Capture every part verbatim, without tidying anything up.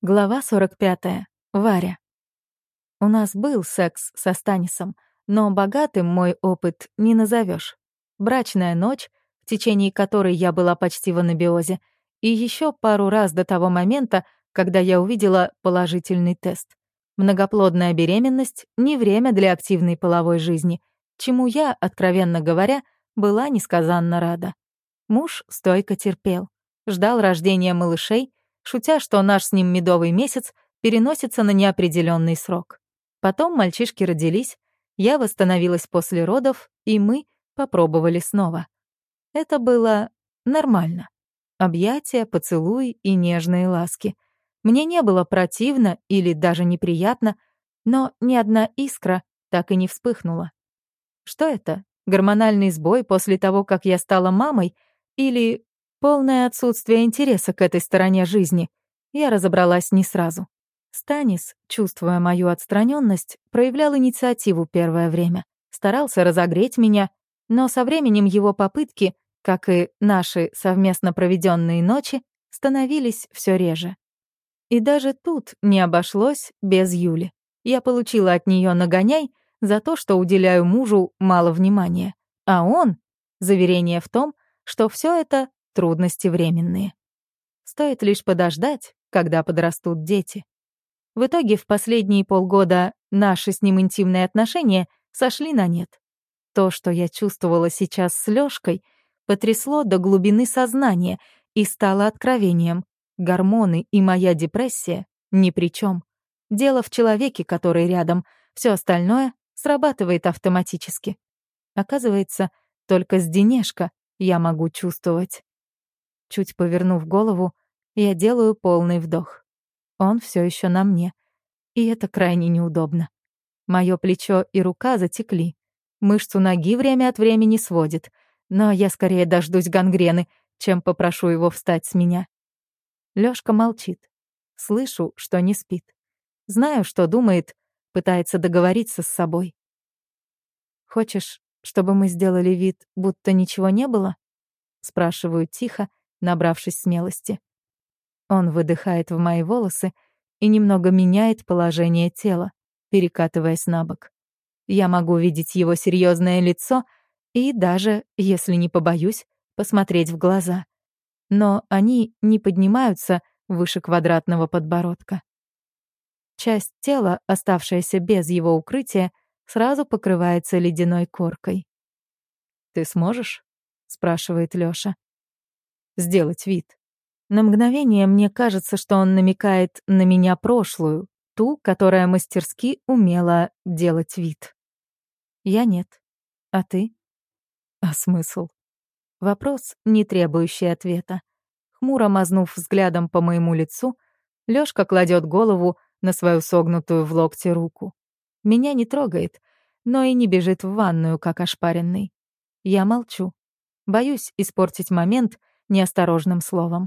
Глава сорок пятая. Варя. У нас был секс со Станисом, но богатым мой опыт не назовешь. Брачная ночь, в течение которой я была почти в анабиозе, и еще пару раз до того момента, когда я увидела положительный тест. Многоплодная беременность — не время для активной половой жизни, чему я, откровенно говоря, была несказанно рада. Муж стойко терпел, ждал рождения малышей, шутя, что наш с ним медовый месяц переносится на неопределенный срок. Потом мальчишки родились, я восстановилась после родов, и мы попробовали снова. Это было нормально. Объятия, поцелуй и нежные ласки. Мне не было противно или даже неприятно, но ни одна искра так и не вспыхнула. Что это? Гормональный сбой после того, как я стала мамой? Или полное отсутствие интереса к этой стороне жизни? Я разобралась не сразу. Станис, чувствуя мою отстраненность, проявлял инициативу первое время, старался разогреть меня, но со временем его попытки, как и наши совместно проведенные ночи, становились все реже. И даже тут не обошлось без Юли. Я получила от нее нагоняй за то, что уделяю мужу мало внимания, а он — заверение в том, что все это трудности временные. Стоит лишь подождать, когда подрастут дети. В итоге в последние полгода наши с ним интимные отношения сошли на нет. То, что я чувствовала сейчас с Лёшкой, потрясло до глубины сознания и стало откровением. Гормоны и моя депрессия ни при чем. Дело в человеке, который рядом, все остальное срабатывает автоматически. Оказывается, только с Денешко я могу чувствовать. Чуть повернув голову, я делаю полный вдох. Он все еще на мне, и это крайне неудобно. Мое плечо и рука затекли. Мышцу ноги время от времени сводит, но я скорее дождусь гангрены, чем попрошу его встать с меня. Лёшка молчит. Слышу, что не спит. Знаю, что думает, пытается договориться с собой. «Хочешь, чтобы мы сделали вид, будто ничего не было?» Спрашиваю тихо, набравшись смелости. Он выдыхает в мои волосы и немного меняет положение тела, перекатываясь на бок. Я могу видеть его серьезное лицо и даже, если не побоюсь, посмотреть в глаза. Но они не поднимаются выше квадратного подбородка. Часть тела, оставшаяся без его укрытия, сразу покрывается ледяной коркой. «Ты сможешь?» — спрашивает Лёша. «Сделать вид». На мгновение мне кажется, что он намекает на меня прошлую, ту, которая мастерски умела делать вид. Я нет. А ты? А смысл? Вопрос, не требующий ответа. Хмуро мазнув взглядом по моему лицу, Лёшка кладет голову на свою согнутую в локте руку. Меня не трогает, но и не бежит в ванную, как ошпаренный. Я молчу. Боюсь испортить момент неосторожным словом.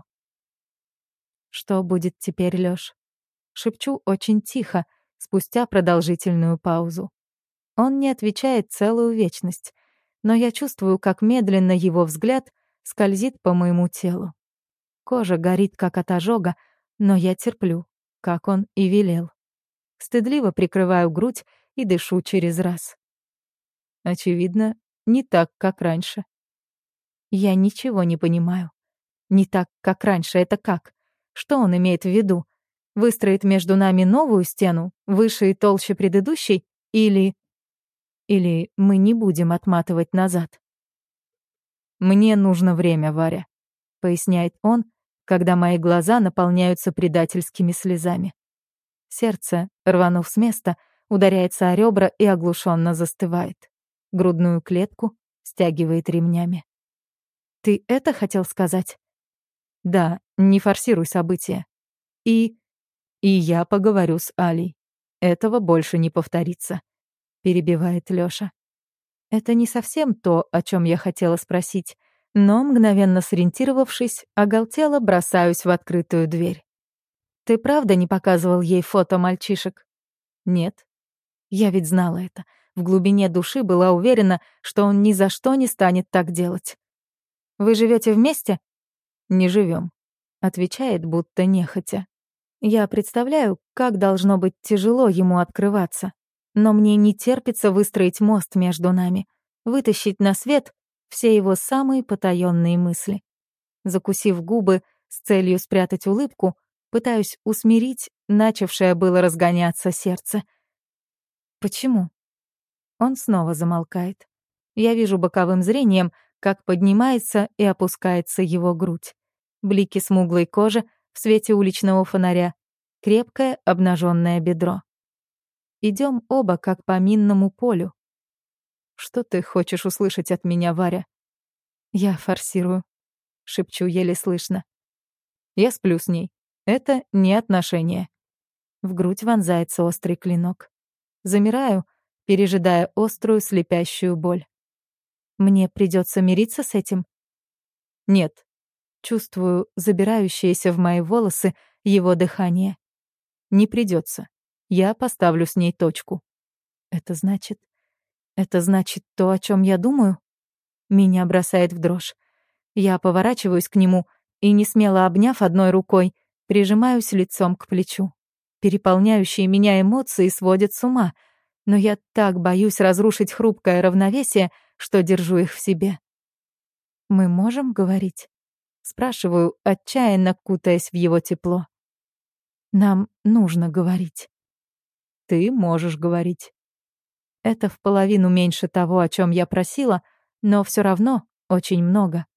«Что будет теперь, Лёш?» Шепчу очень тихо, спустя продолжительную паузу. Он не отвечает целую вечность, но я чувствую, как медленно его взгляд скользит по моему телу. Кожа горит, как от ожога, но я терплю, как он и велел. Стыдливо прикрываю грудь и дышу через раз. Очевидно, не так, как раньше. Я ничего не понимаю. Не так, как раньше, это как? Что он имеет в виду? Выстроит между нами новую стену, выше и толще предыдущей? Или... Или мы не будем отматывать назад? «Мне нужно время, Варя», — поясняет он, когда мои глаза наполняются предательскими слезами. Сердце, рванув с места, ударяется о ребра и оглушенно застывает. Грудную клетку стягивает ремнями. «Ты это хотел сказать?» «Да, не форсируй события. И... и я поговорю с Алей. Этого больше не повторится», — перебивает Лёша. Это не совсем то, о чем я хотела спросить, но, мгновенно сориентировавшись, оголтело бросаюсь в открытую дверь. «Ты правда не показывал ей фото мальчишек?» «Нет». Я ведь знала это. В глубине души была уверена, что он ни за что не станет так делать. «Вы живете вместе?» «Не живем», — отвечает, будто нехотя. Я представляю, как должно быть тяжело ему открываться. Но мне не терпится выстроить мост между нами, вытащить на свет все его самые потаённые мысли. Закусив губы с целью спрятать улыбку, пытаюсь усмирить начавшее было разгоняться сердце. Почему? Он снова замолкает. Я вижу боковым зрением, как поднимается и опускается его грудь. Блики смуглой кожи в свете уличного фонаря, крепкое обнаженное бедро. Идем оба как по минному полю. Что ты хочешь услышать от меня, Варя? Я форсирую, шепчу еле слышно. Я сплю с ней. Это не отношения. В грудь вонзается острый клинок. Замираю, пережидая острую слепящую боль. Мне придется мириться с этим? Нет. Чувствую забирающееся в мои волосы его дыхание. Не придется. Я поставлю с ней точку. Это значит... Это значит то, о чем я думаю? Меня бросает в дрожь. Я поворачиваюсь к нему и, несмело обняв одной рукой, прижимаюсь лицом к плечу. Переполняющие меня эмоции сводят с ума, но я так боюсь разрушить хрупкое равновесие, что держу их в себе. «Мы можем говорить?» — спрашиваю, отчаянно кутаясь в его тепло. «Нам нужно говорить». «Ты можешь говорить». Это в половину меньше того, о чем я просила, но все равно очень много.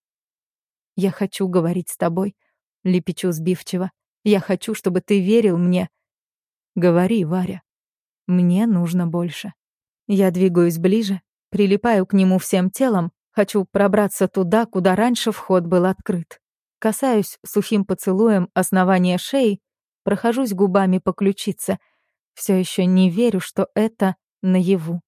«Я хочу говорить с тобой», — лепечу сбивчиво. «Я хочу, чтобы ты верил мне». «Говори, Варя. Мне нужно больше». Я двигаюсь ближе, прилипаю к нему всем телом, хочу пробраться туда, куда раньше вход был открыт. Касаюсь сухим поцелуем основания шеи, прохожусь губами по ключице. Все еще не верю, что это наяву.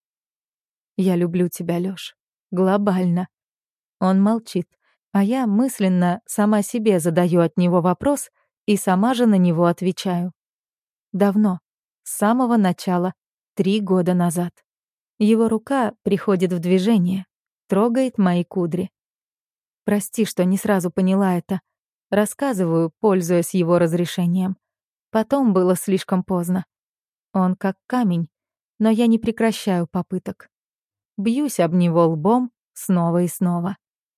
Я люблю тебя, Лёш. Глобально. Он молчит, а я мысленно сама себе задаю от него вопрос и сама же на него отвечаю. Давно, с самого начала, три года назад. Его рука приходит в движение, трогает мои кудри. Прости, что не сразу поняла это. Рассказываю, пользуясь его разрешением. Потом было слишком поздно. Он как камень, но я не прекращаю попыток. Бьюсь об него лбом снова и снова.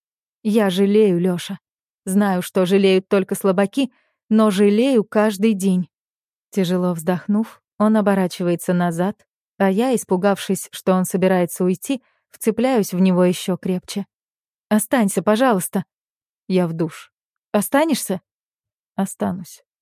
Я жалею, Лёша. Знаю, что жалеют только слабаки, но жалею каждый день. Тяжело вздохнув, он оборачивается назад, а я, испугавшись, что он собирается уйти, вцепляюсь в него еще крепче. «Останься, пожалуйста». Я в душ. «Останешься?» «Останусь.